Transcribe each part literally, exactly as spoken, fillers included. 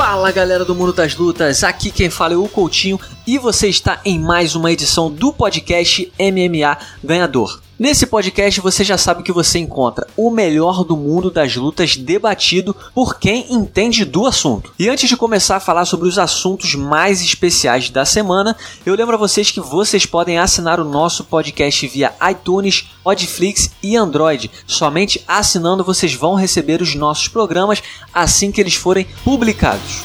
Fala galera do Mundo das Lutas, aqui quem fala é o Coutinho e você está em mais uma edição do podcast M M A Ganhador. Nesse podcast você já sabe que você encontra o melhor do mundo das lutas debatido por quem entende do assunto. E antes de começar a falar sobre os assuntos mais especiais da semana, eu lembro a vocês que vocês podem assinar o nosso podcast via iTunes, Podflix e Android. Somente assinando vocês vão receber os nossos programas assim que eles forem publicados.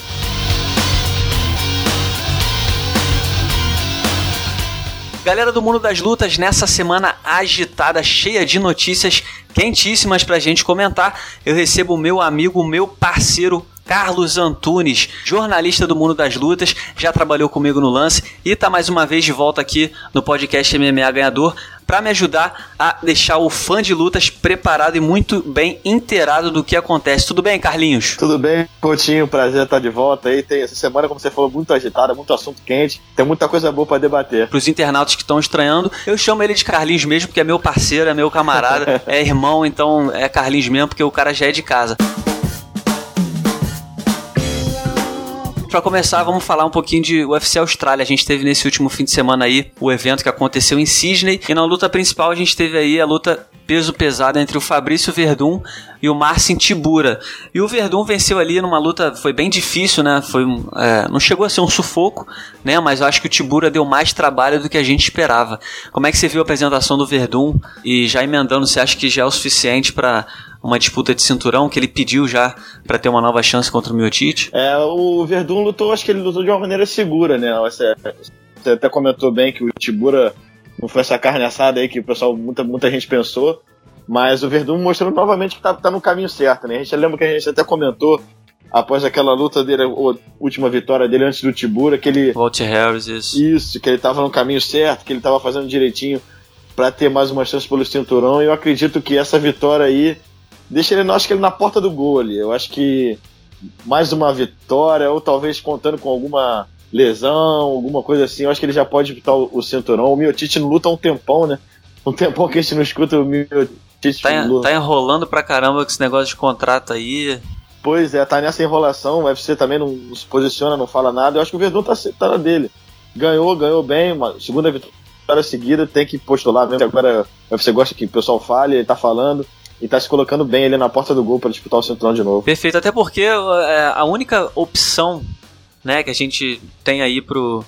Galera do Mundo das Lutas, nessa semana agitada, cheia de notícias quentíssimas pra gente comentar, eu recebo o meu amigo, o meu parceiro Carlos Antunes, jornalista do Mundo das Lutas, já trabalhou comigo no Lance e tá mais uma vez de volta aqui no podcast M M A Ganhador para me ajudar a deixar o fã de lutas preparado e muito bem inteirado do que acontece. Tudo bem, Carlinhos? Tudo bem, Coutinho, prazer estar de volta aí. Tem essa semana, como você falou, muito agitada, muito assunto quente, tem muita coisa boa para debater. Para os internautas que estão estranhando, eu chamo ele de Carlinhos mesmo, porque é meu parceiro, é meu camarada, é irmão, então é Carlinhos mesmo, porque o cara já é de casa. Para começar, vamos falar um pouquinho de U F C Austrália. A gente teve nesse último fim de semana aí o evento que aconteceu em Sydney, e na luta principal a gente teve aí a luta peso pesado entre o Fabrício Werdum e o Marcin Tybura. E o Werdum venceu ali numa luta, foi bem difícil, né? Foi, é, não chegou a ser um sufoco, né? Mas eu acho que o Tybura deu mais trabalho do que a gente esperava. Como é que você viu a apresentação do Werdum? E já emendando, você acha que já é o suficiente para uma disputa de cinturão que ele pediu já para ter uma nova chance contra o Miocic? É, o Werdum lutou, acho que ele lutou de uma maneira segura, né? Você, você até comentou bem que o Tybura não foi essa carne assada aí que o pessoal, muita, muita gente pensou, mas o Werdum mostrou novamente que tá, tá no caminho certo, né? A gente lembra que a gente até comentou após aquela luta dele, a última vitória dele antes do Tybura, que ele... Walter Harris, isso. Isso, que ele tava no caminho certo, que ele tava fazendo direitinho para ter mais uma chance pelo cinturão, e eu acredito que essa vitória aí deixa ele, acho que ele na porta do gol ali. Eu acho que mais uma vitória, ou talvez contando com alguma lesão, alguma coisa assim, eu acho que ele já pode disputar o, o cinturão. O Miocic não luta há um tempão, né? Um tempão que a gente não escuta o Miocic. Tá, tá enrolando pra caramba com esse negócio de contrato aí. Pois é, tá nessa enrolação. O U F C também não, não se posiciona, não fala nada. Eu acho que o Werdum tá, tá na dele. Ganhou, ganhou bem, uma segunda vitória seguida, tem que postular mesmo. Agora o U F C gosta que o pessoal fale, ele tá falando. E tá se colocando bem ali na porta do gol para disputar o cinturão de novo. Perfeito, até porque é, a única opção, né, que a gente tem aí pro,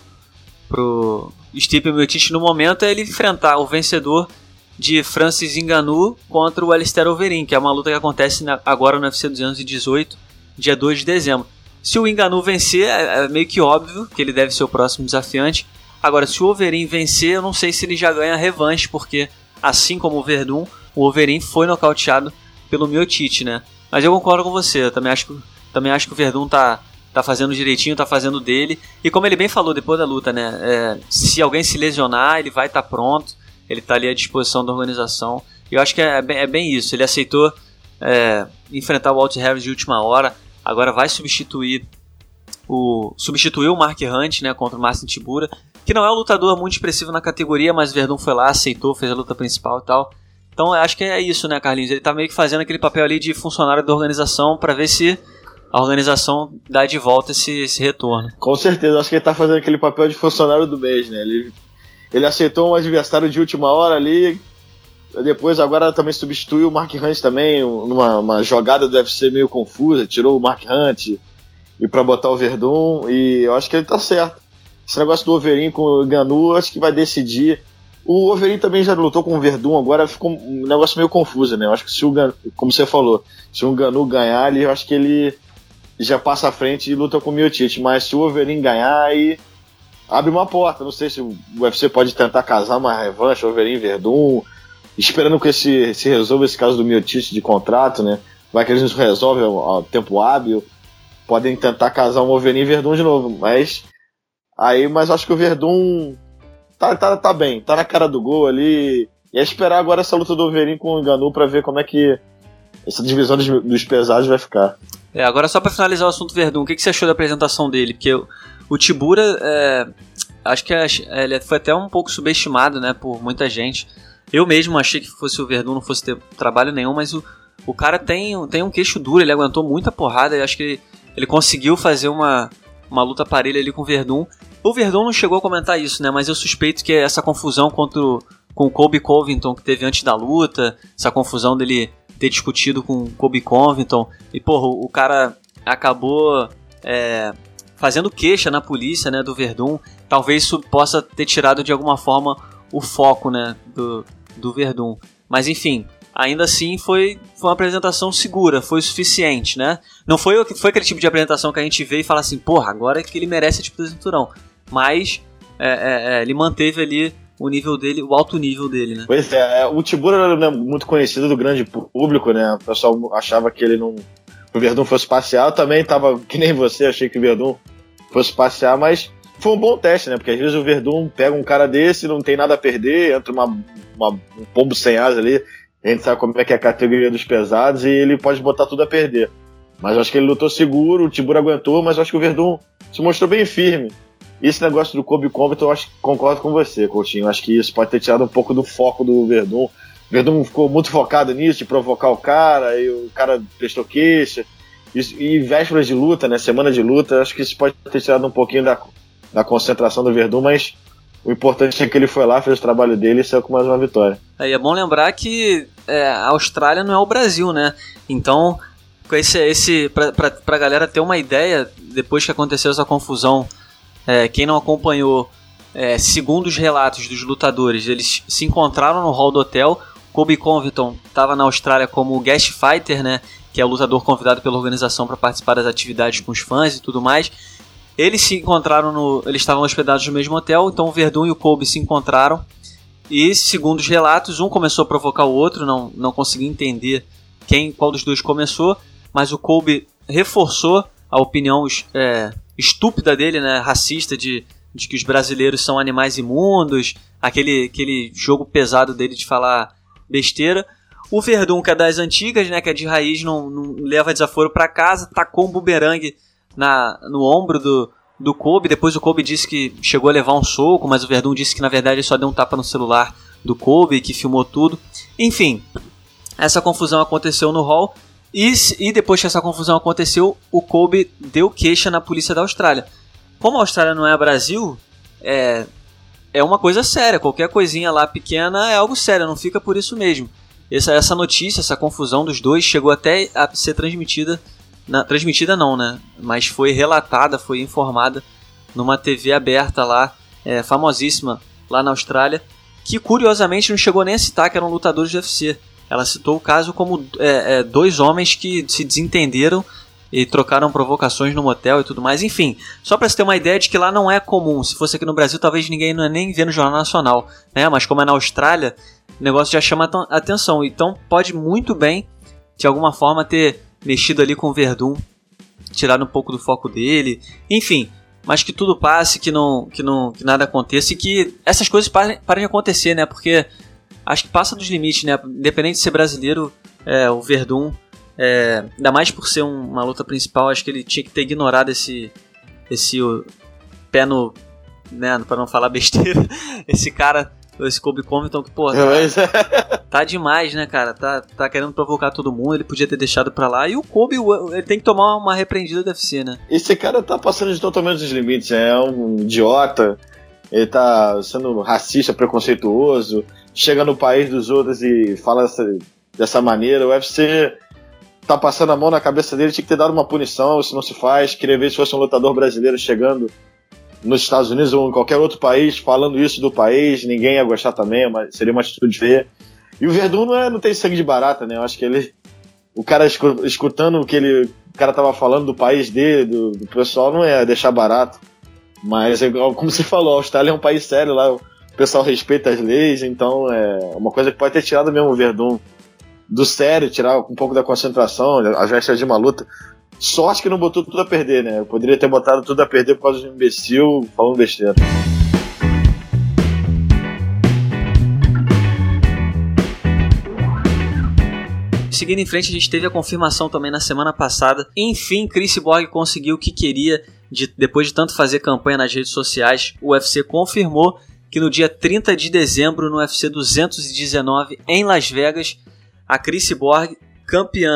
pro Stipe Miocic no momento é ele enfrentar o vencedor de Francis Ngannou contra o Alistair Overeem, que é uma luta que acontece na, agora no U F C duzentos e dezoito, dia dois de dezembro. Se o Ngannou vencer, é, é meio que óbvio que ele deve ser o próximo desafiante. Agora, se o Overeem vencer, eu não sei se ele já ganha revanche, porque assim como o Werdum, o Overeem foi nocauteado pelo Miocic, né? Mas eu concordo com você, eu também acho que, também acho que o Werdum tá, tá fazendo direitinho, tá fazendo dele. E como ele bem falou depois da luta, né? É, se alguém se lesionar, ele vai estar tá pronto, ele tá ali à disposição da organização. E eu acho que é, é bem isso, ele aceitou é, enfrentar o Walter Harris de última hora, agora vai substituir o, substituir o Mark Hunt, né, contra o Marcin Tybura, que não é um lutador muito expressivo na categoria, mas o Werdum foi lá, aceitou, fez a luta principal e tal. Então acho que é isso, né, Carlinhos? Ele tá meio que fazendo aquele papel ali de funcionário da organização para ver se a organização dá de volta esse, esse retorno. Com certeza, acho que ele tá fazendo aquele papel de funcionário do mês, né? Ele, ele aceitou um adversário de última hora ali, depois agora também substituiu o Mark Hunt também, numa uma jogada do U F C meio confusa, tirou o Mark Hunt e para botar o Werdum, e eu acho que ele tá certo. Esse negócio do Overeem com o Ngannou, acho que vai decidir. O Overeem também já lutou com o Werdum, agora ficou um negócio meio confuso, né? Eu acho que se o Ngannou, como você falou, se o Ngannou ganhar, eu acho que ele já passa à frente e luta com o Miocic, mas se o Overeem ganhar, aí abre uma porta. Não sei se o U F C pode tentar casar uma revanche, Overeem e Werdum, esperando que esse, se resolva esse caso do Miocic de contrato, né? Vai que eles resolvem ao tempo hábil, podem tentar casar um Overeem e Werdum de novo, mas aí, mas acho que o Werdum Tá, tá, tá bem, tá na cara do gol ali. E é esperar agora essa luta do Overeem com o Ngannou pra ver como é que essa divisão dos, dos pesados vai ficar. É, agora só pra finalizar o assunto Werdum, o que, que você achou da apresentação dele? Porque o, o Tybura, é, acho que é, ele foi até um pouco subestimado, né, por muita gente. Eu mesmo achei que fosse o Werdum, não fosse ter trabalho nenhum, mas o, o cara tem, tem um queixo duro, ele aguentou muita porrada, e acho que ele, ele conseguiu fazer uma, uma luta parelha ali com o Werdum. O Werdum não chegou a comentar isso, né? Mas eu suspeito que essa confusão contra o, com o Colby Covington que teve antes da luta, essa confusão dele ter discutido com o Colby Covington, e porra, o cara acabou é, fazendo queixa na polícia, né, do Werdum. Talvez isso possa ter tirado de alguma forma o foco, né, do, do Werdum. Mas enfim, ainda assim foi, foi uma apresentação segura, foi o suficiente, né? Não foi, foi aquele tipo de apresentação que a gente vê e fala assim, porra, agora é que ele merece tipo de cinturão. Mas é, é, é, ele manteve ali o nível dele, o alto nível dele, né? Pois é, o Tibura era muito conhecido do grande público, né? O pessoal achava que ele não... o Werdum fosse passear. Eu também tava, que nem você, achei que o Werdum fosse passear, mas foi um bom teste, né? Porque às vezes o Werdum pega um cara desse, não tem nada a perder, entra uma, uma, um pombo sem asa ali, a gente sabe como é que é a categoria dos pesados e ele pode botar tudo a perder. Mas eu acho que ele lutou seguro, o Tibura aguentou, mas eu acho que o Werdum se mostrou bem firme. Esse negócio do Colby Covington, eu acho que concordo com você, Coutinho. Eu acho que isso pode ter tirado um pouco do foco do Werdum. O Werdum ficou muito focado nisso, de provocar o cara, e o cara prestou queixa. E, e vésperas de luta, né? Semana de luta, eu acho que isso pode ter tirado um pouquinho da, da concentração do Werdum, mas o importante é que ele foi lá, fez o trabalho dele e saiu com mais uma vitória. É, e é bom lembrar que é, a Austrália não é o Brasil, né? Então, esse, esse, pra, pra, pra galera ter uma ideia, depois que aconteceu essa confusão, É, quem não acompanhou, é, segundo os relatos dos lutadores, eles se encontraram no hall do hotel. Colby Covington estava na Austrália como guest fighter, né, que é o lutador convidado pela organização para participar das atividades com os fãs e tudo mais. Eles se encontraram no, eles estavam hospedados no mesmo hotel, então o Werdum e o Colby se encontraram. E segundo os relatos, um começou a provocar o outro, não, não conseguia entender quem, qual dos dois começou, mas o Colby reforçou a opinião é, estúpida dele, né, racista, de, de que os brasileiros são animais imundos, aquele, aquele jogo pesado dele de falar besteira. O Werdum, que é das antigas, né, que é de raiz, não, não leva desaforo para casa, tacou um bumerangue na, no ombro do, do Colby. Depois o Colby disse que chegou a levar um soco, mas o Werdum disse que na verdade ele só deu um tapa no celular do Colby, que filmou tudo. Enfim, essa confusão aconteceu no hall. E, e depois que essa confusão aconteceu, o Colby deu queixa na polícia da Austrália. Como a Austrália não é Brasil, é, é uma coisa séria. Qualquer coisinha lá pequena é algo sério, não fica por isso mesmo. Essa, essa notícia, essa confusão dos dois chegou até a ser transmitida, na, transmitida não, né? Mas foi relatada, foi informada numa T V aberta lá, é, famosíssima lá na Austrália, que curiosamente não chegou nem a citar que eram lutadores do U F C. Ela citou o caso como é, é, dois homens que se desentenderam e trocaram provocações no motel e tudo mais. Enfim, só para você ter uma ideia de que lá não é comum. Se fosse aqui no Brasil, talvez ninguém não é nem vê no Jornal Nacional, né? Mas como é na Austrália, o negócio já chama a atenção. Então pode muito bem, de alguma forma, ter mexido ali com o Werdum, tirado um pouco do foco dele. Enfim, mas que tudo passe, que, não, que, não, que nada aconteça e que essas coisas parem, parem de acontecer, né? Porque acho que passa dos limites, né? Independente de ser brasileiro, é, o Werdum, é, ainda mais por ser um, uma luta principal, acho que ele tinha que ter ignorado esse, esse o, pé no... né, pra não falar besteira, esse cara, esse Colby Covington, que, pô, tá, tá demais, né, cara? Tá, tá querendo provocar todo mundo, ele podia ter deixado pra lá. E o Colby, ele tem que tomar uma repreendida do U F C, né? Esse cara tá passando de totalmente dos limites, é um idiota, ele tá sendo racista, preconceituoso, chega no país dos outros e fala dessa, dessa maneira. O U F C tá passando a mão na cabeça dele, tinha que ter dado uma punição, isso não se faz. Queria ver se fosse um lutador brasileiro chegando nos Estados Unidos ou em qualquer outro país, falando isso do país, ninguém ia gostar também, mas seria uma atitude feia. E o Werdum não, é, não tem sangue de barata, né? Eu acho que ele, o cara escutando o que ele, o cara tava falando do país dele, do, do pessoal, não ia deixar barato. Mas, como você falou, a Austrália é um país sério lá, o pessoal respeita as leis, então é uma coisa que pode ter tirado mesmo o Werdum do sério, tirar um pouco da concentração, às vezes de uma luta. Sorte que não botou tudo a perder, né? Eu poderia ter botado tudo a perder por causa de um imbecil falando besteira. Seguindo em frente, a gente teve a confirmação também na semana passada. Enfim, Chris Cyborg conseguiu o que queria, de, depois de tanto fazer campanha nas redes sociais. O U F C confirmou que no dia trinta de dezembro, no U F C duzentos e dezenove, em Las Vegas, a Chris Cyborg, campeã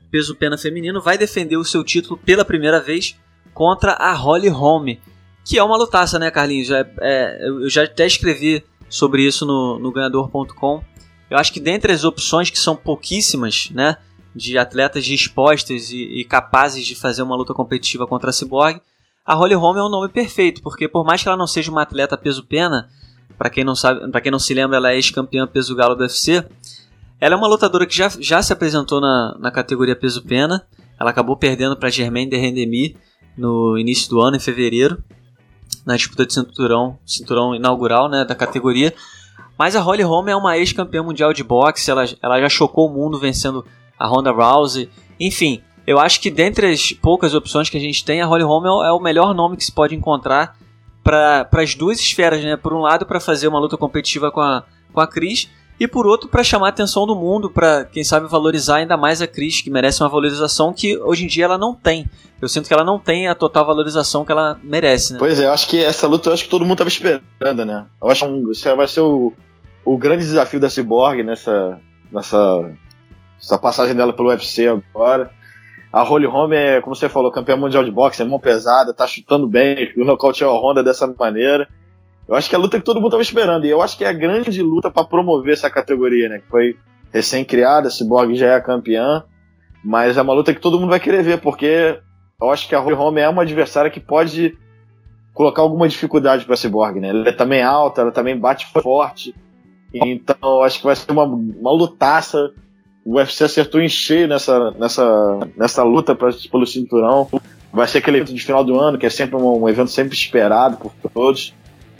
peso pena feminino, vai defender o seu título pela primeira vez contra a Holly Holm, que é uma lutaça, né, Carlinhos? É, é, eu já até escrevi sobre isso no, no ganhador ponto com. Eu acho que dentre as opções, que são pouquíssimas, né, de atletas dispostas e, e capazes de fazer uma luta competitiva contra a Cyborg, a Holly Holm é um nome perfeito, porque por mais que ela não seja uma atleta peso-pena, para quem não sabe, para quem não se lembra, ela é ex-campeã peso-galo do U F C, ela é uma lutadora que já, já se apresentou na, na categoria peso-pena, ela acabou perdendo para Germaine de Randamie no início do ano, em fevereiro, na disputa de cinturão, cinturão inaugural, né, da categoria. Mas a Holly Holm é uma ex-campeã mundial de boxe, ela, ela já chocou o mundo vencendo a Ronda Rousey. Enfim, eu acho que dentre as poucas opções que a gente tem, a Holly Holm é o melhor nome que se pode encontrar para as duas esferas, né? Por um lado, para fazer uma luta competitiva com a, com a Cris, e por outro, para chamar a atenção do mundo, para, quem sabe, valorizar ainda mais a Cris, que merece uma valorização que hoje em dia ela não tem. Eu sinto que ela não tem a total valorização que ela merece, né? Pois é, eu acho que essa luta eu acho que todo mundo estava esperando, né? Eu acho que um, vai ser o, o grande desafio da Cyborg nessa, nessa essa passagem dela pelo U F C agora. A Holly Holm é, como você falou, campeã mundial de boxe, é mão pesada, tá chutando bem, nocauteou a Ronda dessa maneira. Eu acho que é a luta que todo mundo estava esperando, e eu acho que é a grande luta para promover essa categoria, né? Que foi recém-criada, a Cyborg já é a campeã, mas é uma luta que todo mundo vai querer ver, porque eu acho que a Holly Holm é uma adversária que pode colocar alguma dificuldade para a Cyborg, né? Ela é também alta, ela também bate forte, então eu acho que vai ser uma, uma lutaça. O U F C acertou em cheio nessa, nessa, nessa luta pra, pelo cinturão. Vai ser aquele evento de final do ano, que é sempre um, um evento sempre esperado por todos.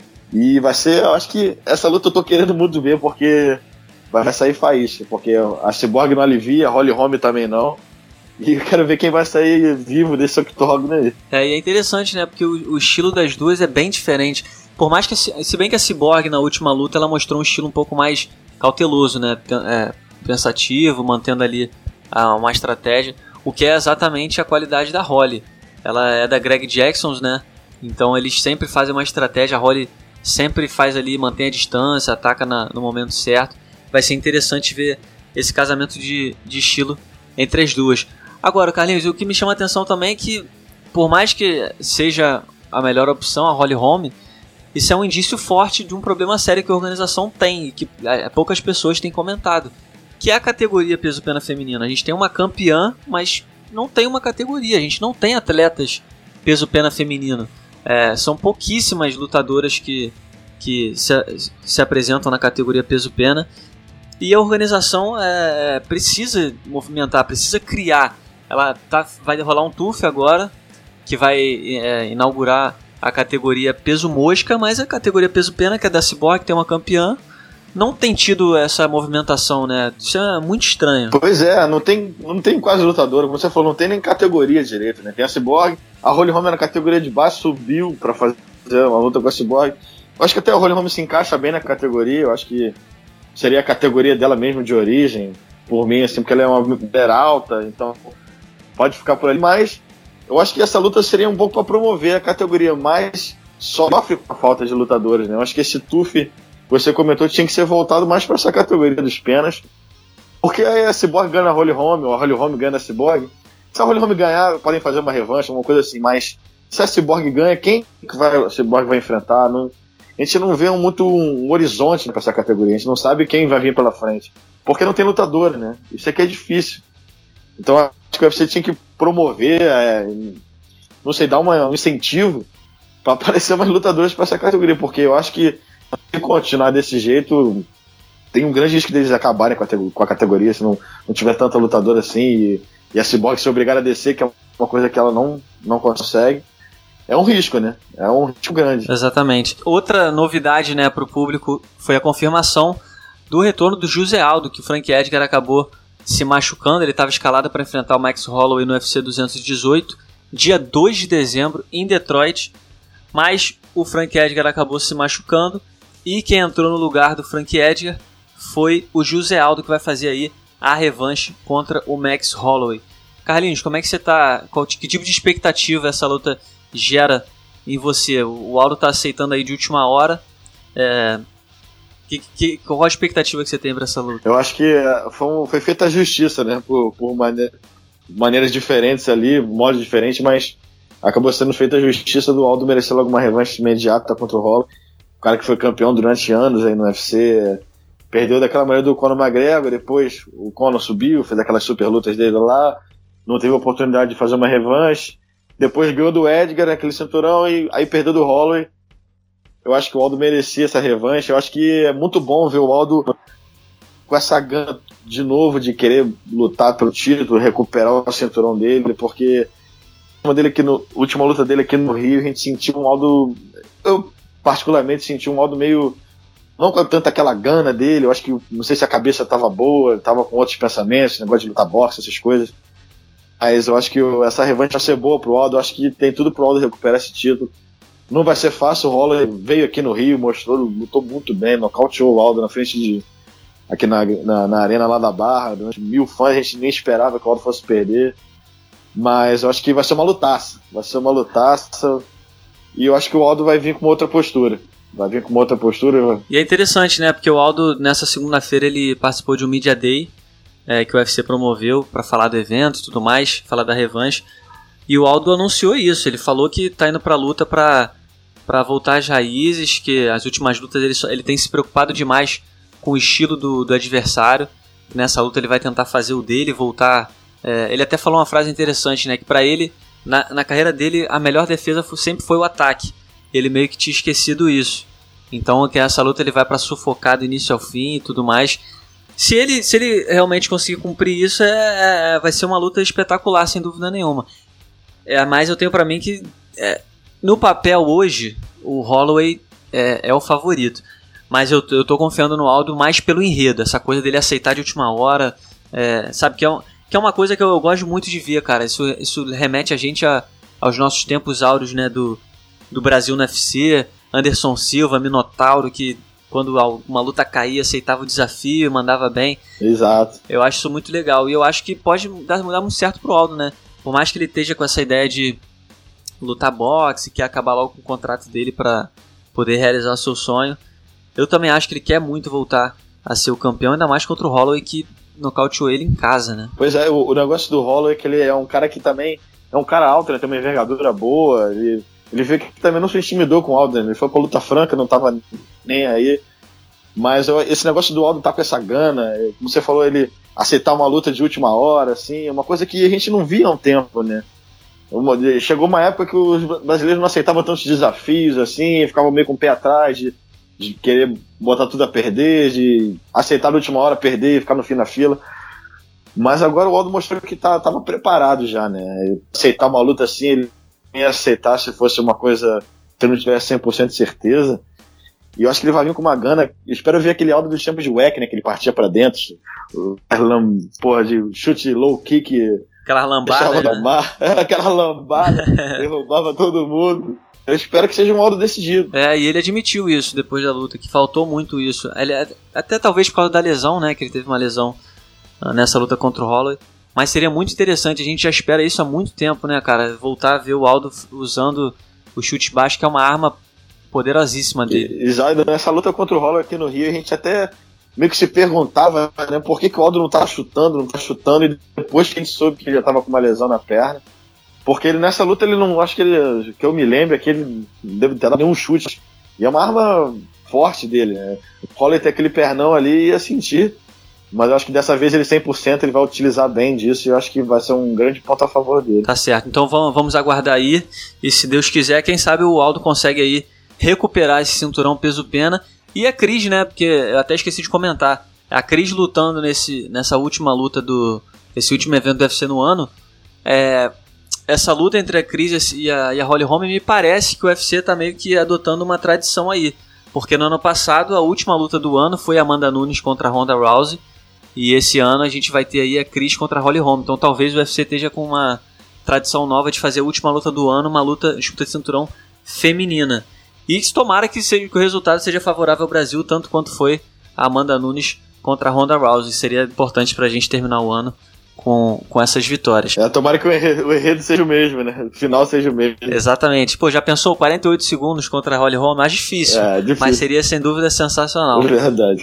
E vai ser, eu acho que essa luta eu tô querendo muito ver, porque vai sair faísca. Porque a Cyborg não alivia, a Holly Holm também não. E eu quero ver quem vai sair vivo desse octógono aí. É, e é interessante, né? Porque o, o estilo das duas é bem diferente. Por mais que, se bem que a Cyborg na última luta ela mostrou um estilo um pouco mais cauteloso, né? É, pensativo, mantendo ali ah, uma estratégia, o que é exatamente a qualidade da Holly. Ela é da Greg Jacksons, né? Então eles sempre fazem uma estratégia, a Holly sempre faz ali, mantém a distância, ataca na, no momento certo. Vai ser interessante ver esse casamento de, de estilo entre as duas. Agora, Carlinhos, o que me chama a atenção também é que, por mais que seja a melhor opção, a Holly Holm, isso é um indício forte de um problema sério que a organização tem e que poucas pessoas têm comentado, que é a categoria peso-pena feminina. A gente tem uma campeã, mas não tem uma categoria. A gente não tem atletas peso-pena feminino. É, são pouquíssimas lutadoras que, que se, se apresentam na categoria peso-pena. E a organização é, precisa movimentar, precisa criar. Ela tá, vai rolar um T U F agora, que vai é, inaugurar a categoria peso-mosca, mas a categoria peso-pena, que é da Cyborg, tem uma campeã, não tem tido essa movimentação, né? Isso é muito estranho. Pois é, não tem, não tem quase lutadora, como você falou, não tem nem categoria direito, né? Tem a Cyborg, a Holly Holm na categoria de baixo subiu pra fazer uma luta com a Cyborg. Eu acho que até a Holly Holm se encaixa bem na categoria, eu acho que seria a categoria dela mesmo de origem, por mim, assim, porque ela é uma mulher alta, então pode ficar por ali, mas eu acho que essa luta seria um pouco pra promover a categoria, mas sofre com a falta de lutadores, né? Eu acho que esse T U F, você comentou, tinha que ser voltado mais para essa categoria dos penas, porque aí a Cyborg ganha a Holly Holm, ou a Holly Holm ganha a Cyborg. Se a Holly Holm ganhar, podem fazer uma revanche, uma coisa assim, mas se a Cyborg ganha, quem que vai, a Cyborg vai enfrentar? Não, a gente não vê um, muito um horizonte para essa categoria, a gente não sabe quem vai vir pela frente, porque não tem lutador, né? Isso aqui é difícil. Então acho que o U F C tinha que promover, é, não sei, dar uma, um incentivo para aparecer mais lutadores para essa categoria, porque eu acho que se continuar desse jeito, tem um grande risco deles acabarem com a, com a categoria, se não, não tiver tanta lutadora assim, e, e a Cyborg ser obrigada a descer, que é uma coisa que ela não, não consegue. É um risco, né? É um risco grande. Exatamente. Outra novidade, né, para o público foi a confirmação do retorno do José Aldo, que o Frank Edgar acabou se machucando. Ele estava escalado para enfrentar o Max Holloway no U F C duzentos e dezoito, dia dois de dezembro, em Detroit, mas o Frank Edgar acabou se machucando. E quem entrou no lugar do Frank Edgar foi o José Aldo, que vai fazer aí a revanche contra o Max Holloway. Carlinhos, como é que você tá? Qual, que tipo de expectativa essa luta gera em você? O Aldo tá aceitando aí de última hora. É, que, que, qual a expectativa que você tem para essa luta? Eu acho que foi, foi feita a justiça, né? Por, por maneira, maneiras diferentes ali, modos diferentes, mas acabou sendo feita a justiça do Aldo merecer logo uma revanche imediata contra o Holloway. O cara que foi campeão durante anos aí no U F C, perdeu daquela maneira do Conor McGregor, depois o Conor subiu, fez aquelas super lutas dele lá, não teve oportunidade de fazer uma revanche, depois ganhou do Edgar naquele cinturão e aí perdeu do Holloway. Eu acho que o Aldo merecia essa revanche, eu acho que é muito bom ver o Aldo com essa gana de novo de querer lutar pelo título, recuperar o cinturão dele, porque a dele aqui no, última luta dele aqui no Rio, a gente sentiu um Aldo, eu particularmente senti um Aldo meio, não com tanta aquela gana dele, eu acho que, não sei se a cabeça estava boa, estava com outros pensamentos, negócio de lutar boxe, essas coisas, mas eu acho que essa revanche vai ser boa pro Aldo, eu acho que tem tudo pro Aldo recuperar esse título. Não vai ser fácil, o Holloway veio aqui no Rio, mostrou, lutou muito bem, nocauteou o Aldo na frente de, aqui na, na, na arena lá da Barra, mil fãs, a gente nem esperava que o Aldo fosse perder, mas eu acho que vai ser uma lutaça, vai ser uma lutaça, e eu acho que o Aldo vai vir com uma outra postura, vai vir com uma outra postura. E é interessante, né, porque o Aldo nessa segunda-feira ele participou de um Media Day, é, que o U F C promoveu para falar do evento e tudo mais, falar da revanche, e o Aldo anunciou isso, ele falou que tá indo pra luta pra, pra voltar às raízes, que as últimas lutas ele, ele tem se preocupado demais com o estilo do, do adversário. Nessa luta ele vai tentar fazer o dele, voltar... É, ele até falou uma frase interessante, né? Que pra ele, na, na carreira dele, a melhor defesa foi, sempre foi o ataque. Ele meio que tinha esquecido isso. Então, que essa luta ele vai pra sufocar do início ao fim e tudo mais. Se ele, se ele realmente conseguir cumprir isso, é, é, vai ser uma luta espetacular, sem dúvida nenhuma. É, mas eu tenho pra mim que, é, no papel hoje, o Holloway é, é o favorito. Mas eu, eu tô confiando no Aldo mais pelo enredo, essa coisa dele aceitar de última hora, é, sabe, que é, um, que é uma coisa que eu, eu gosto muito de ver, cara. Isso, isso remete a gente a, aos nossos tempos áureos, né, do, do Brasil no U F C, Anderson Silva, Minotauro, que quando uma luta caía, aceitava o desafio, mandava bem. Exato. Eu acho isso muito legal, e eu acho que pode dar, dar muito certo pro Aldo, né, por mais que ele esteja com essa ideia de lutar boxe, quer acabar logo com o contrato dele pra poder realizar o seu sonho. Eu também acho que ele quer muito voltar a ser o campeão, ainda mais contra o Holloway, que nocauteou ele em casa, né? Pois é, o, o negócio do Holloway é que ele é um cara que também é um cara alto, né? Tem uma envergadura boa, ele, ele vê que também não se intimidou com o Aldo, né? Ele foi pra luta franca, não tava nem aí, mas eu, esse negócio do Aldo tá com essa gana, como você falou, ele aceitar uma luta de última hora, assim, é uma coisa que a gente não via há um tempo, né? Uma, chegou uma época que os brasileiros não aceitavam tantos desafios, assim, ficavam meio com o pé atrás de de querer botar tudo a perder, de aceitar na última hora, perder e ficar no fim da fila. Mas agora o Aldo mostrou que tá, tava preparado já, né? Aceitar uma luta assim, ele ia aceitar se fosse uma coisa que ele não tivesse cem por cento de certeza. E eu acho que ele vai vir com uma gana. Eu espero ver aquele Aldo dos tempos de W E C, né? Que ele partia pra dentro. Porra, de chute low kick. Aquela lambada. Né? Aquela lambada. Derrubava todo mundo. Eu espero que seja um Aldo decidido. É, e ele admitiu isso depois da luta, que faltou muito isso. Ele, até talvez por causa da lesão, né? Que ele teve uma lesão uh, nessa luta contra o Holloway. Mas seria muito interessante, a gente já espera isso há muito tempo, né, cara? Voltar a ver o Aldo usando o chute baixo, que é uma arma poderosíssima dele. Exato, nessa luta contra o Holloway aqui no Rio, a gente até meio que se perguntava, né, por que, que o Aldo não tá chutando, não tá chutando, e depois que a gente soube que ele já tava com uma lesão na perna. Porque ele nessa luta, ele não, acho que ele, que eu me lembro, é que ele não deve ter dado nenhum chute. E é uma arma forte dele, né? O Holloway tem aquele pernão ali e ia sentir. Mas eu acho que dessa vez ele cem por cento ele vai utilizar bem disso, e eu acho que vai ser um grande ponto a favor dele. Tá certo, então vamos, vamos aguardar aí, e se Deus quiser, quem sabe o Aldo consegue aí recuperar esse cinturão peso-pena. E a Cris, né, porque eu até esqueci de comentar, a Cris lutando nesse, nessa última luta do, esse último evento do U F C no ano, é... essa luta entre a Cris e a, e a Holly Holm, me parece que o U F C tá meio que adotando uma tradição aí. Porque no ano passado, a última luta do ano foi a Amanda Nunes contra a Ronda Rousey. E esse ano a gente vai ter aí a Cris contra a Holly Holm. Então talvez o U F C esteja com uma tradição nova de fazer a última luta do ano, uma luta disputa de cinturão feminina. E tomara que, seja, que o resultado seja favorável ao Brasil, tanto quanto foi a Amanda Nunes contra a Ronda Rousey. Seria importante pra gente terminar o ano Com, com essas vitórias. É, tomara que o enredo, o enredo seja o mesmo, né? O final seja o mesmo. Exatamente. Pô, já pensou quarenta e oito segundos contra a Holly Holm? Mais difícil, é, difícil. Mas seria sem dúvida sensacional. É verdade.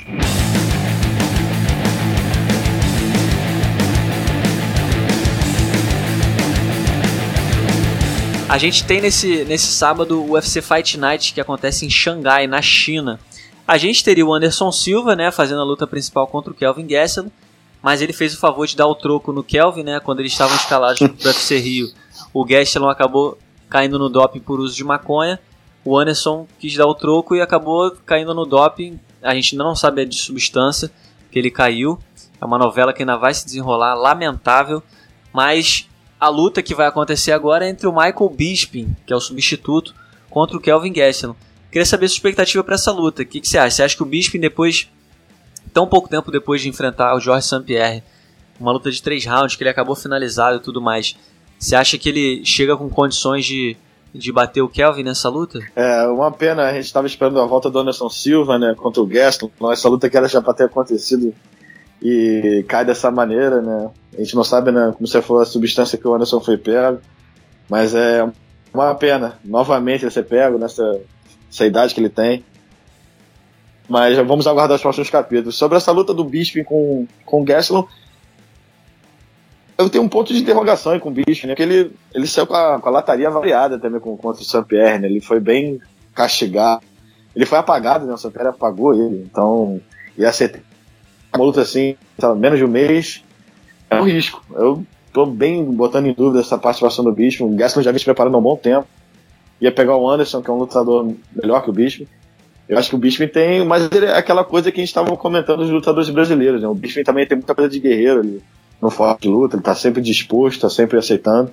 A gente tem nesse, nesse sábado o U F C Fight Night, que acontece em Xangai, na China. A gente teria o Anderson Silva, né, fazendo a luta principal contra o Kelvin Gastelum, mas ele fez o favor de dar o troco no Kelvin, né, quando eles estavam escalados para o U F C Rio. O Gastelum acabou caindo no doping por uso de maconha, o Anderson quis dar o troco e acabou caindo no doping. A gente ainda não sabe de substância que ele caiu, é uma novela que ainda vai se desenrolar, lamentável, mas a luta que vai acontecer agora é entre o Michael Bisping, que é o substituto, contra o Kelvin Gastelum. Queria saber sua expectativa para essa luta. O que, que você acha? Você acha que o Bisping, depois, tão pouco tempo depois de enfrentar o Georges St-Pierre, uma luta de três rounds, que ele acabou finalizado e tudo mais, você acha que ele chega com condições de, de bater o Kelvin nessa luta? É, uma pena, a gente estava esperando a volta do Anderson Silva, né, contra o Gastelum. Essa luta que era já para ter acontecido e cai dessa maneira, né? A gente não sabe, né, como você falou, a substância que o Anderson foi pego, mas é uma pena, novamente ele ser pego nessa essa idade que ele tem. Mas vamos aguardar os próximos capítulos. Sobre essa luta do Bisping com, com o Gastelum, eu tenho um ponto de interrogação com o Bisping, né? Porque ele, ele saiu com a, com a lataria variada também com, contra o St-Pierre, né? Ele foi bem castigado. Ele foi apagado, né? O St-Pierre apagou ele. Então, ia ser uma luta assim, menos de um mês, é um risco. Eu tô bem botando em dúvida essa participação do Bisping. O Gastelum já vem se preparando há um bom tempo. Ia pegar o Anderson, que é um lutador melhor que o Bisping. Eu acho que o Bisping tem, mas ele é aquela coisa que a gente estava comentando dos lutadores brasileiros, né? O Bisping também tem muita coisa de guerreiro ali no forte de luta, ele tá sempre disposto, tá sempre aceitando.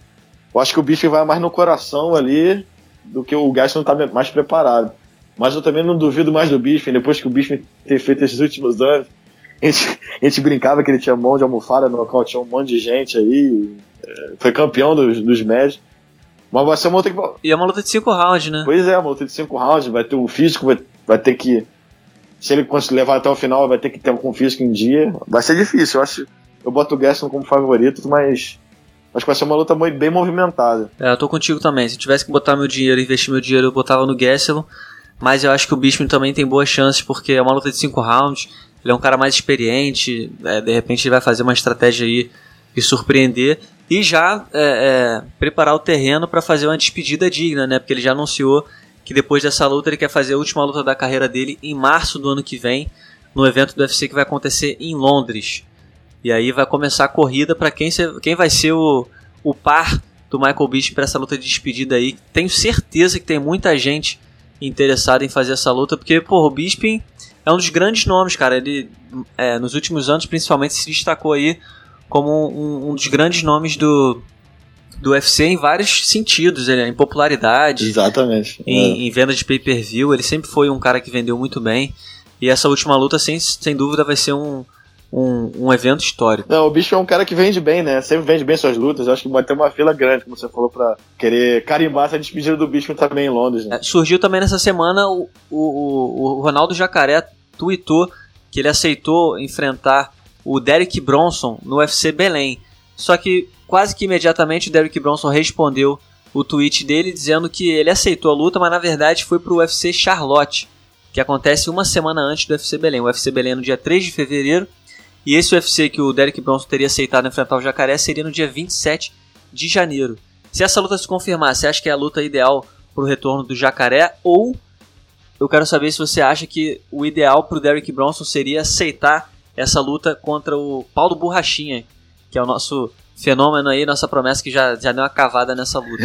Eu acho que o Bisping vai mais no coração ali do que o Gastelum tá mais preparado. Mas eu também não duvido mais do Bisping, depois que o Bisping ter feito esses últimos anos. A gente, a gente brincava que ele tinha mão de almofada, nocauteou um monte de gente aí, foi campeão dos, dos médios. Mas vai ser uma luta que... E é uma luta de cinco rounds, né? Pois é, uma luta de cinco rounds, vai ter o físico, vai, vai ter que... Se ele conseguir levar até o final, vai ter que ter um físico em dia. Vai ser difícil, eu acho. Eu boto o Gastelum como favorito, mas acho que vai ser uma luta bem movimentada. É, eu tô contigo também. Se eu tivesse que botar meu dinheiro, investir meu dinheiro, eu botava no Gastelum. Mas eu acho que o Bisping também tem boas chances, porque é uma luta de cinco rounds. Ele é um cara mais experiente, é, de repente ele vai fazer uma estratégia aí e surpreender. E já é, é, preparar o terreno para fazer uma despedida digna, né? Porque ele já anunciou que depois dessa luta ele quer fazer a última luta da carreira dele em março do ano que vem, no evento do U F C que vai acontecer em Londres. E aí vai começar a corrida para quem, quem vai ser o, o par do Michael Bisping para essa luta de despedida aí. Tenho certeza que tem muita gente interessada em fazer essa luta, porque pô, o Bisping é um dos grandes nomes, cara. Ele é, nos últimos anos principalmente se destacou aí como um, um dos grandes nomes do, do U F C em vários sentidos, ele, em popularidade, exatamente, em, é. em venda de pay-per-view, ele sempre foi um cara que vendeu muito bem, e essa última luta, sem, sem dúvida, vai ser um, um, um evento histórico. Não, o bicho é um cara que vende bem, né, sempre vende bem suas lutas, eu acho que vai ter uma fila grande, como você falou, pra querer carimbar essa despedida do bicho também em Londres, né? É, surgiu também nessa semana, o, o, o Ronaldo Jacaré tweetou que ele aceitou enfrentar o Derek Bronson no U F C Belém. Só que quase que imediatamente o Derek Bronson respondeu o tweet dele dizendo que ele aceitou a luta, mas na verdade foi para o U F C Charlotte, que acontece uma semana antes do U F C Belém. O U F C Belém é no dia três de fevereiro, e esse U F C que o Derek Bronson teria aceitado enfrentar o Jacaré seria no dia vinte e sete de janeiro. Se essa luta se confirmar, você acha que é a luta ideal para o retorno do Jacaré? Ou eu quero saber se você acha que o ideal para o Derek Bronson seria aceitar essa luta contra o Paulo Borrachinha, que é o nosso fenômeno aí, nossa promessa que já, já deu uma cavada nessa luta.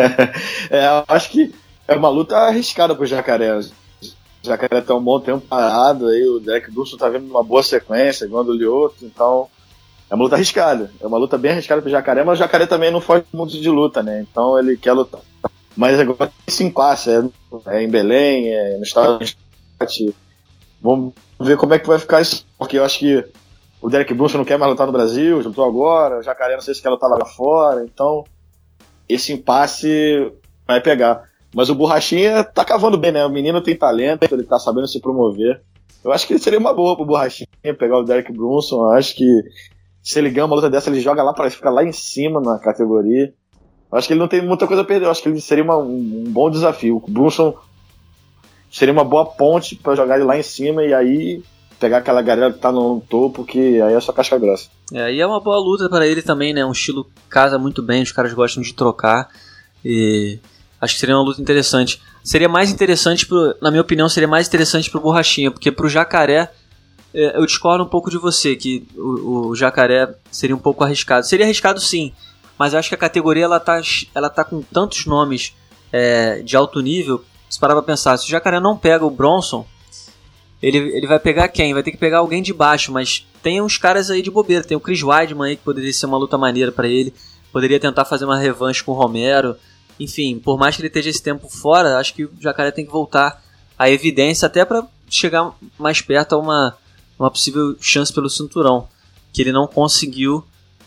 É, eu acho que é uma luta arriscada pro Jacaré. O Jacaré tá um bom tempo parado, aí o Derek Bronson tá vendo uma boa sequência, igual do Lyoto, então é uma luta arriscada. É uma luta bem arriscada pro Jacaré, mas o Jacaré também não foge muito de luta, né? Então ele quer lutar. Mas agora esse impasse é, é em Belém, é no estado de... Vamos ver como é que vai ficar isso, porque eu acho que o Derek Bronson não quer mais lutar no Brasil, já lutou agora, o Jacaré não sei se quer lutar lá fora, então esse impasse vai pegar. Mas o Borrachinha tá cavando bem, né? O menino tem talento, ele tá sabendo se promover. Eu acho que seria uma boa pro Borrachinha pegar o Derek Bronson. Eu acho que se ele ganha uma luta dessa, ele joga lá para ficar lá em cima na categoria. Eu acho que ele não tem muita coisa a perder. Eu acho que ele seria uma, um, um bom desafio. O Bronson seria uma boa ponte para jogar ele lá em cima e aí pegar aquela galera que tá no topo, que aí é só casca grossa. É, e é uma boa luta para ele também, né? Um estilo casa muito bem, os caras gostam de trocar. E acho que seria uma luta interessante. Seria mais interessante, pro, na minha opinião, seria mais interessante pro Borrachinha, porque pro Jacaré, eu discordo um pouco de você, que o, o Jacaré seria um pouco arriscado. Seria arriscado sim, mas eu acho que a categoria ela tá, ela tá com tantos nomes é, de alto nível. Se parar pra pensar, se o Jacaré não pega o Bronson, ele, ele vai pegar quem? Vai ter que pegar alguém de baixo, mas tem uns caras aí de bobeira. Tem o Chris Weidman aí, que poderia ser uma luta maneira pra ele. Poderia tentar fazer uma revanche com o Romero. Enfim, por mais que ele esteja esse tempo fora, acho que o Jacaré tem que voltar à evidência até para chegar mais perto a uma, uma possível chance pelo cinturão, que ele não conseguiu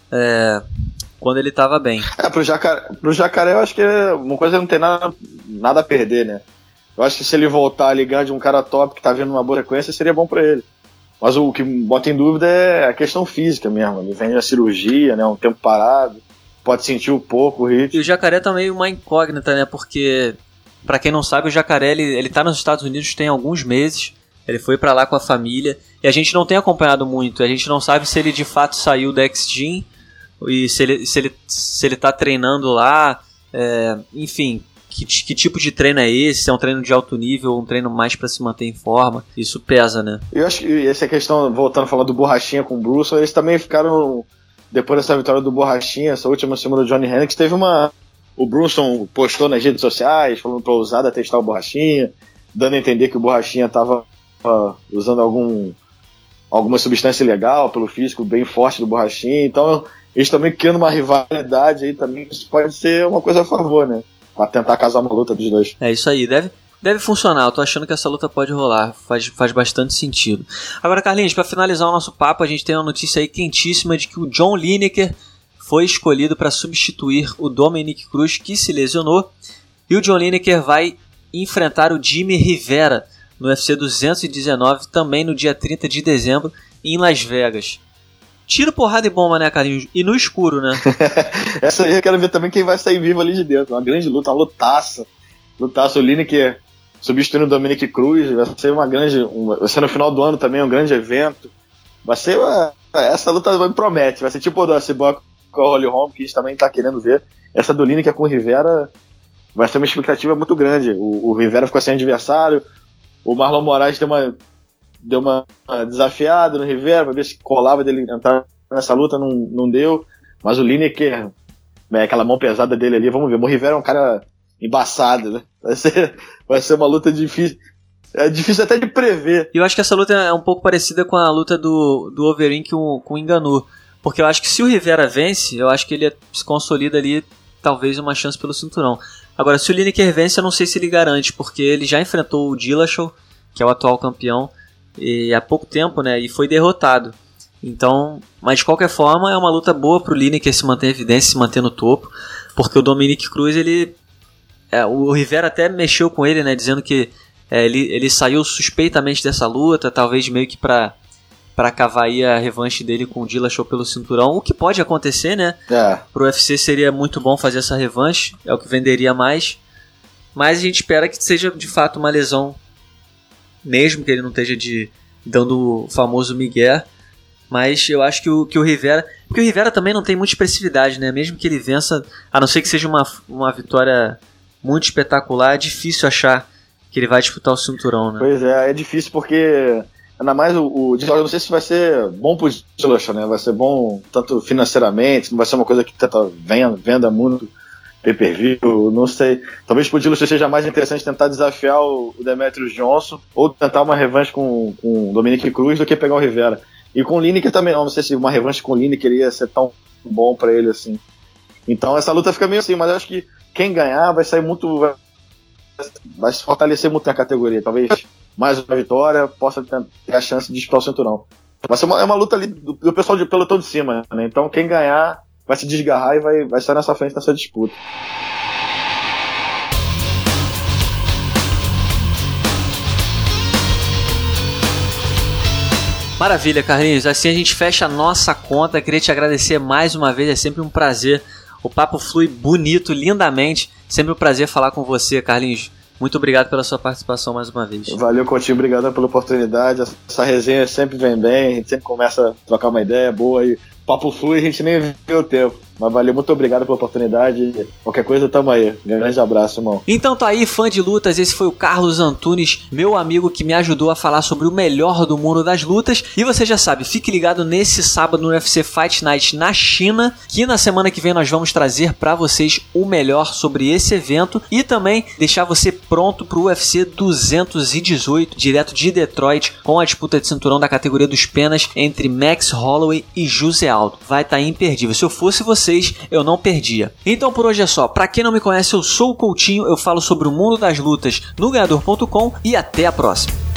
é, quando ele estava bem. É, pro Jacaré, pro Jacaré eu acho que uma coisa não tem nada, nada a perder, né? Eu acho que se ele voltar a ligar de um cara top que tá vindo uma boa sequência, seria bom para ele. Mas o que bota em dúvida é a questão física mesmo. Ele vem da cirurgia, né? Um tempo parado. Pode sentir um pouco o ritmo. E o Jacaré também é uma incógnita, né? Porque, pra quem não sabe, o Jacaré, ele, ele tá nos Estados Unidos tem alguns meses. Ele foi pra lá com a família. E a gente não tem acompanhado muito. A gente não sabe se ele de fato saiu da X-Gym. E se ele, se, ele, se ele tá treinando lá. É, enfim, que, que tipo de treino é esse? Se é um treino de alto nível ou um treino mais pra se manter em forma? Isso pesa, né? Eu acho que essa questão, voltando a falar do Borrachinha com o Bruce, eles também ficaram... Depois dessa vitória do Borrachinha, essa última semana do Johnny Hendricks, teve uma... O Brunson postou nas redes sociais, falando pra ousada testar o Borrachinha, dando a entender que o Borrachinha estava uh, usando algum, alguma substância ilegal pelo físico bem forte do Borrachinha. Então, eles também criando uma rivalidade aí também, isso pode ser uma coisa a favor, né? Pra tentar casar uma luta dos dois. É isso aí, deve... Deve funcionar, eu tô achando que essa luta pode rolar, faz, faz bastante sentido. Agora, Carlinhos, para finalizar o nosso papo, a gente tem uma notícia aí quentíssima de que o John Lineker foi escolhido para substituir o Dominick Cruz, que se lesionou, e o John Lineker vai enfrentar o Jimmy Rivera no U F C duzentos e dezenove, também no dia trinta de dezembro, em Las Vegas. Tiro, porrada e bomba, né, Carlinhos? E no escuro, né? Essa aí eu quero ver também quem vai sair vivo ali de dentro, uma grande luta, uma lutaça. Lutaça, o Lineker substituindo o Dominick Cruz, vai ser uma grande, uma, vai ser no final do ano também um grande evento, vai ser uma, essa luta me promete, vai ser tipo o da Cibó com o Holly Holm, que a gente também tá querendo ver. Essa do Lineker com o Rivera vai ser uma expectativa muito grande. O, o Rivera ficou sem adversário, o Marlon Moraes deu uma, deu uma, uma desafiada no Rivera pra ver se colava dele entrar nessa luta, não, não deu, mas o Lineker, é, aquela mão pesada dele ali, vamos ver. O Rivera é um cara embaçado, né? Vai ser, vai ser uma luta difícil. É difícil até de prever. E eu acho que essa luta é um pouco parecida com a luta do, do Overeem com, com o Ngannou. Porque eu acho que se o Rivera vence, eu acho que ele se consolida ali, talvez uma chance pelo cinturão. Agora, se o Lineker vence, eu não sei se ele garante, porque ele já enfrentou o Dillashaw, que é o atual campeão, e há pouco tempo, né? E foi derrotado. Então, mas de qualquer forma, é uma luta boa pro Lineker se manter em evidência, se manter no topo, porque o Dominick Cruz, ele... É, o Rivera até mexeu com ele, né, dizendo que é, ele, ele saiu suspeitamente dessa luta, talvez meio que pra, pra cavar aí a revanche dele com o Dillashaw pelo cinturão, o que pode acontecer, né? É. Pro U F C seria muito bom fazer essa revanche, é o que venderia mais, mas a gente espera que seja de fato uma lesão, mesmo que ele não esteja de, dando o famoso migué, mas eu acho que o, que o Rivera... Porque o Rivera também não tem muita expressividade, né? Mesmo que ele vença, a não ser que seja uma, uma vitória muito espetacular, é difícil achar que ele vai disputar o cinturão, né? Pois é, é difícil porque ainda mais o, o eu não sei se vai ser bom pro Dillashaw, né? Vai ser bom tanto financeiramente, não vai ser uma coisa que tenta venda, venda muito pay-per-view, não sei. Talvez pro Dillashaw seja mais interessante tentar desafiar o Demetrius Johnson ou tentar uma revanche com, com o Dominick Cruz do que pegar o Rivera. E com o Lineker também não, não sei se uma revanche com o Lineker ia ser tão bom pra ele assim. Então essa luta fica meio assim, mas eu acho que quem ganhar vai sair muito, vai, vai se fortalecer muito na categoria. Talvez mais uma vitória possa ter a chance de disputar o cinturão. Vai ser uma, é uma luta ali do, do pessoal de pelotão de cima, né? Então quem ganhar vai se desgarrar e vai, vai sair nessa frente nessa disputa. Maravilha, Carlinhos. Assim a gente fecha a nossa conta. Queria te agradecer mais uma vez, é sempre um prazer. O papo flui bonito, lindamente. Sempre um prazer falar com você, Carlinhos. Muito obrigado pela sua participação mais uma vez. Valeu, Coutinho. Obrigado pela oportunidade. Essa resenha sempre vem bem. A gente sempre começa a trocar uma ideia boa e papo flui e a gente nem vê o tempo. Mas valeu, muito obrigado pela oportunidade. Qualquer coisa, tamo aí. Grande abraço, irmão. Então tá aí, fã de lutas, esse foi o Carlos Antunes, meu amigo que me ajudou a falar sobre o melhor do mundo das lutas. E você já sabe, fique ligado nesse sábado no U F C Fight Night na China, que na semana que vem nós vamos trazer pra vocês o melhor sobre esse evento e também deixar você pronto pro U F C duzentos e dezoito, direto de Detroit, com a disputa de cinturão da categoria dos penas entre Max Holloway e José Aldo. Vai estar tá imperdível. Se eu fosse você, eu não perdia. Então por hoje é só. Pra quem não me conhece, eu sou o Coutinho, eu falo sobre o mundo das lutas no ganhador ponto com e até a próxima.